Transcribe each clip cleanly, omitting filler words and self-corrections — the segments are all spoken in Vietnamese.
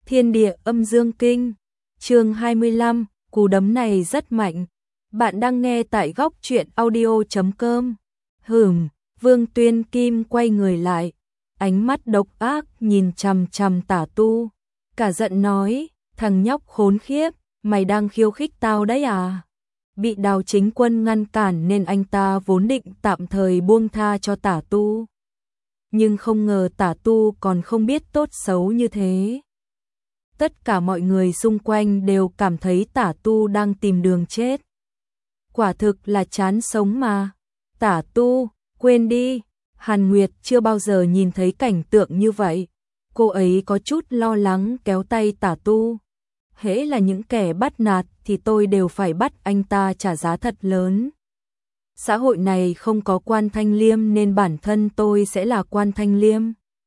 Thiên địa âm dương kinh, chương 25, cú đấm này rất mạnh. Bạn đang nghe tại góc truyện audio.com. Vương Tuyên Kim quay người lại, ánh mắt độc ác nhìn chằm chằm Tả Tu, cả giận nói, thằng nhóc khốn khiếp, mày đang khiêu khích tao đấy à? Bị Đào Chính Quân ngăn cản nên anh ta vốn định tạm thời buông tha cho Tả Tu. Nhưng không ngờ Tả Tu còn không biết tốt xấu như thế. Tất cả mọi người xung quanh đều cảm thấy Tả Tu đang tìm đường chết. Quả thực là chán sống mà. Tả Tu, quên đi. Hàn Nguyệt chưa bao giờ nhìn thấy cảnh tượng như vậy. Cô ấy có chút lo lắng kéo tay Tả Tu. Hễ là những kẻ bắt nạt thì tôi đều phải bắt anh ta trả giá thật lớn. Xã hội này không có Quan Thanh Liêm nên bản thân tôi sẽ là Quan Thanh Liêm.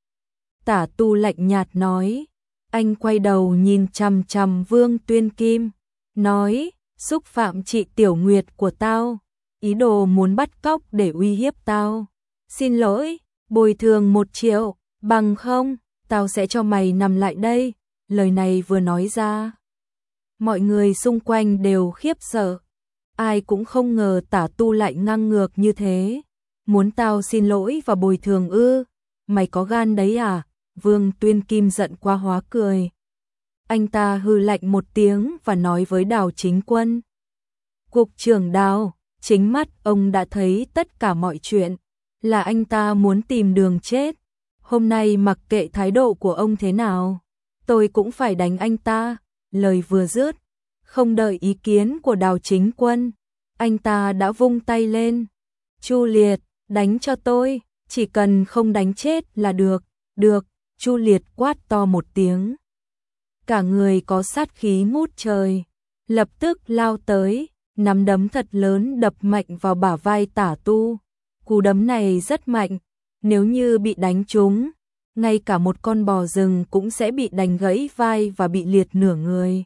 Tả Tu lạnh nhạt nói. Anh quay đầu nhìn chằm chằm Vương Tuyên Kim, nói, xúc phạm chị Tiểu Nguyệt của tao, ý đồ muốn bắt cóc để uy hiếp tao. Xin lỗi, bồi thường 1 triệu, bằng không, tao sẽ cho mày nằm lại đây. Lời này vừa nói ra, mọi người xung quanh đều khiếp sợ. Ai cũng không ngờ Tả Tu lại ngang ngược như thế. Muốn tao xin lỗi và bồi thường ư? Mày có gan đấy à? Vương Tuyên Kim giận quá hóa cười. Anh ta hừ lạnh một tiếng và nói với Đào Chính Quân. Cục trưởng Đào, chính mắt ông đã thấy tất cả mọi chuyện. Là anh ta muốn tìm đường chết. Hôm nay mặc kệ thái độ của ông thế nào, tôi cũng phải đánh anh ta. Lời vừa dứt, không đợi ý kiến của Đào Chính Quân, anh ta đã vung tay lên. Chu Liệt, đánh cho tôi, chỉ cần không đánh chết là được. Được. Chu Liệt quát to một tiếng. Cả người có sát khí ngút trời, lập tức lao tới, nắm đấm thật lớn đập mạnh vào bả vai Tả Tu. Cú đấm này rất mạnh, nếu như bị đánh trúng, ngay cả một con bò rừng cũng sẽ bị đánh gãy vai và bị liệt nửa người.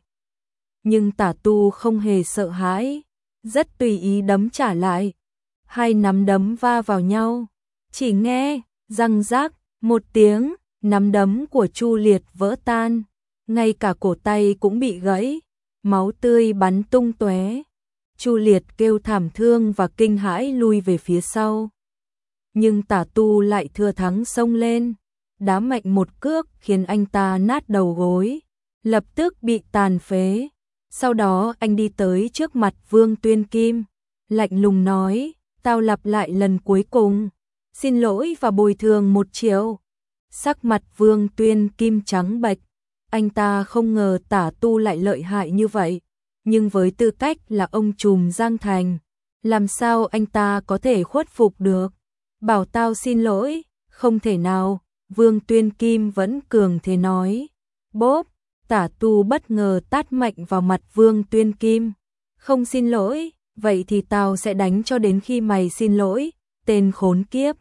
Nhưng Tả Tu không hề sợ hãi, rất tùy ý đấm trả lại. Hai nắm đấm va vào nhau, chỉ nghe răng rác một tiếng. Nắm đấm của Chu Liệt vỡ tan, ngay cả cổ tay cũng bị gãy, máu tươi bắn tung tóe. Chu Liệt kêu thảm thương và kinh hãi lui về phía sau. Nhưng Tả Tu lại thừa thắng xông lên, đá mạnh một cước khiến anh ta nát đầu gối, lập tức bị tàn phế. Sau đó anh đi tới trước mặt Vương Tuyên Kim, lạnh lùng nói, tao lặp lại lần cuối cùng, xin lỗi và bồi thường 1 triệu. Sắc mặt Vương Tuyên Kim trắng bệch, anh ta không ngờ Tả Tu lại lợi hại như vậy, nhưng với tư cách là ông trùm Giang Thành, làm sao anh ta có thể khuất phục được? Bảo tao xin lỗi, không thể nào. Vương Tuyên Kim vẫn cường thế nói. Bốp, Tả Tu bất ngờ tát mạnh vào mặt Vương Tuyên Kim. Không xin lỗi, vậy thì tao sẽ đánh cho đến khi mày xin lỗi, tên khốn kiếp.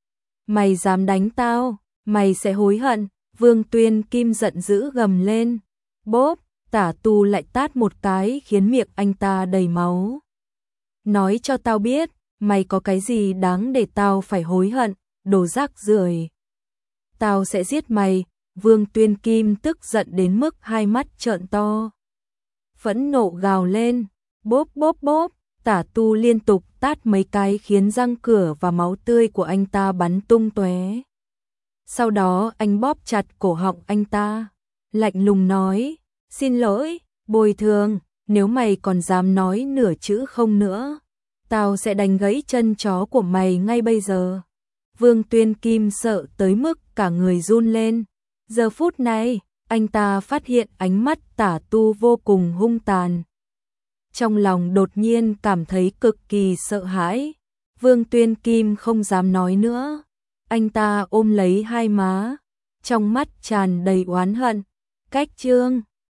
Mày dám đánh tao? Mày sẽ hối hận. Vương Tuyên Kim giận dữ gầm lên. Bốp, Tả Tu lại tát một cái khiến miệng anh ta đầy máu. Nói cho tao biết, mày có cái gì đáng để tao phải hối hận, đồ rác rưởi. Tao sẽ giết mày. Vương Tuyên Kim tức giận đến mức hai mắt trợn to, phẫn nộ gào lên. Bốp bốp bốp, Tả Tu liên tục tát mấy cái khiến răng cửa và máu tươi của anh ta bắn tung tóe. Sau đó anh bóp chặt cổ họng anh ta, lạnh lùng nói, xin lỗi, bồi thường, nếu mày còn dám nói nửa chữ không nữa, tao sẽ đánh gãy chân chó của mày ngay bây giờ. Vương Tuyên Kim sợ tới mức cả người run lên. Giờ phút này, anh ta phát hiện ánh mắt Tả Tu vô cùng hung tàn. Trong lòng đột nhiên cảm thấy cực kỳ sợ hãi. Vương Tuyên Kim không dám nói nữa. Anh ta ôm lấy hai má, trong mắt tràn đầy oán hận. Cách chương